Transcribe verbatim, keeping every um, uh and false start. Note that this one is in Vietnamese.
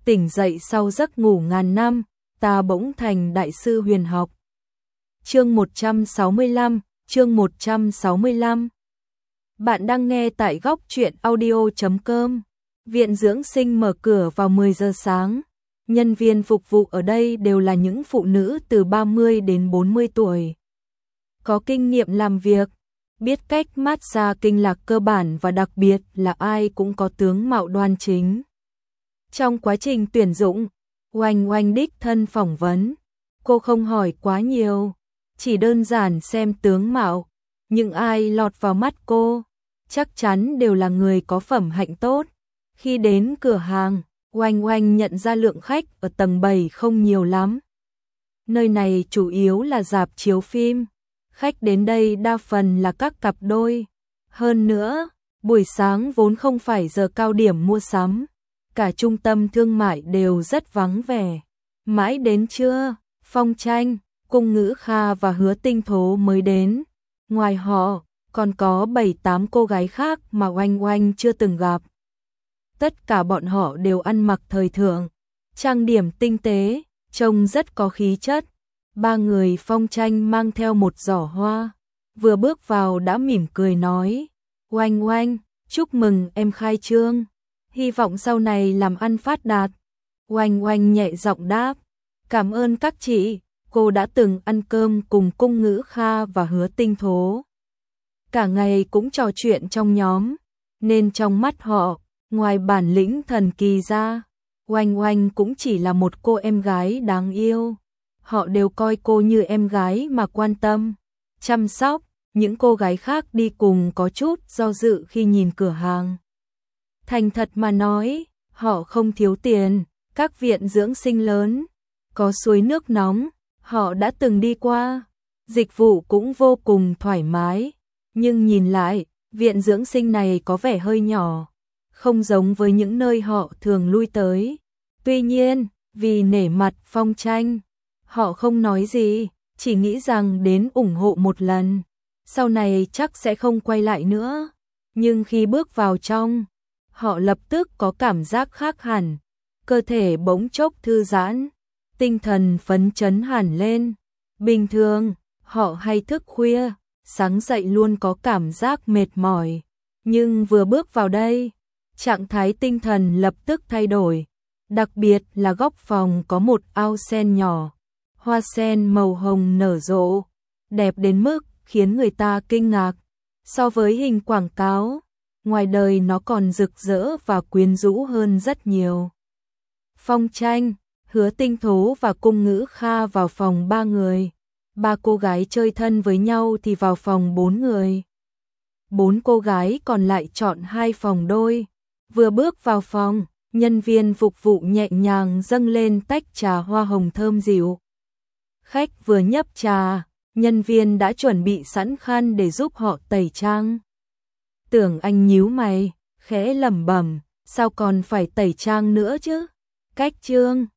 tỉnh dậy sau giấc ngủ ngàn năm, ta bỗng thành đại sư huyền học. Chương một trăm sáu mươi lăm, chương một trăm sáu mươi lăm. Bạn đang nghe tại góc truyện audio chấm com. Viện dưỡng sinh mở cửa vào mười giờ sáng. Nhân viên phục vụ ở đây đều là những phụ nữ từ ba mươi đến bốn mươi tuổi. Có kinh nghiệm làm việc, biết cách massage kinh lạc cơ bản và đặc biệt là ai cũng có tướng mạo đoan chính. Trong quá trình tuyển dụng, Oanh Oanh đích thân phỏng vấn, cô không hỏi quá nhiều, chỉ đơn giản xem tướng mạo, những ai lọt vào mắt cô, chắc chắn đều là người có phẩm hạnh tốt. Khi đến cửa hàng, Oanh Oanh nhận ra lượng khách ở tầng bảy không nhiều lắm. Nơi này chủ yếu là rạp chiếu phim, khách đến đây đa phần là các cặp đôi. Hơn nữa, buổi sáng vốn không phải giờ cao điểm mua sắm, cả trung tâm thương mại đều rất vắng vẻ. Mãi đến trưa, Phong Tranh, Cung Ngữ Kha và Hứa Tinh Thố mới đến. Ngoài họ, còn có bảy tám cô gái khác mà Oanh Oanh chưa từng gặp. Tất cả bọn họ đều ăn mặc thời thượng, trang điểm tinh tế, trông rất có khí chất. Ba người Phong Tranh mang theo một giỏ hoa, vừa bước vào đã mỉm cười nói: Oanh Oanh, chúc mừng em khai trương, hy vọng sau này làm ăn phát đạt. Oanh Oanh nhẹ giọng đáp: cảm ơn các chị, cô đã từng ăn cơm cùng Cung Ngữ Kha và Hứa Tinh Thố. Cả ngày cũng trò chuyện trong nhóm, nên trong mắt họ, ngoài bản lĩnh thần kỳ ra, Oanh Oanh cũng chỉ là một cô em gái đáng yêu. Họ đều coi cô như em gái mà quan tâm, chăm sóc. Những cô gái khác đi cùng có chút do dự khi nhìn cửa hàng. Thành thật mà nói, họ không thiếu tiền, các viện dưỡng sinh lớn, có suối nước nóng, họ đã từng đi qua, dịch vụ cũng vô cùng thoải mái. Nhưng nhìn lại, viện dưỡng sinh này có vẻ hơi nhỏ, không giống với những nơi họ thường lui tới. Tuy nhiên, vì nể mặt Phong Tranh, họ không nói gì, chỉ nghĩ rằng đến ủng hộ một lần, sau này chắc sẽ không quay lại nữa. Nhưng khi bước vào trong, họ lập tức có cảm giác khác hẳn, cơ thể bỗng chốc thư giãn, tinh thần phấn chấn hẳn lên. Bình thường, họ hay thức khuya, sáng dậy luôn có cảm giác mệt mỏi, nhưng vừa bước vào đây, trạng thái tinh thần lập tức thay đổi. Đặc biệt là góc phòng có một ao sen nhỏ, hoa sen màu hồng nở rộ, đẹp đến mức khiến người ta kinh ngạc. So với hình quảng cáo, ngoài đời nó còn rực rỡ và quyến rũ hơn rất nhiều. Phong Tranh, Hứa Tinh Thố và Cung Ngữ Kha vào phòng ba người. Ba cô gái chơi thân với nhau thì vào phòng bốn người. Bốn cô gái còn lại chọn hai phòng đôi. Vừa bước vào phòng, nhân viên phục vụ nhẹ nhàng dâng lên tách trà hoa hồng thơm dịu. Khách vừa nhấp trà, nhân viên đã chuẩn bị sẵn khăn để giúp họ tẩy trang. Tưởng Anh nhíu mày, khẽ lẩm bẩm, sao còn phải tẩy trang nữa chứ? Cách trương,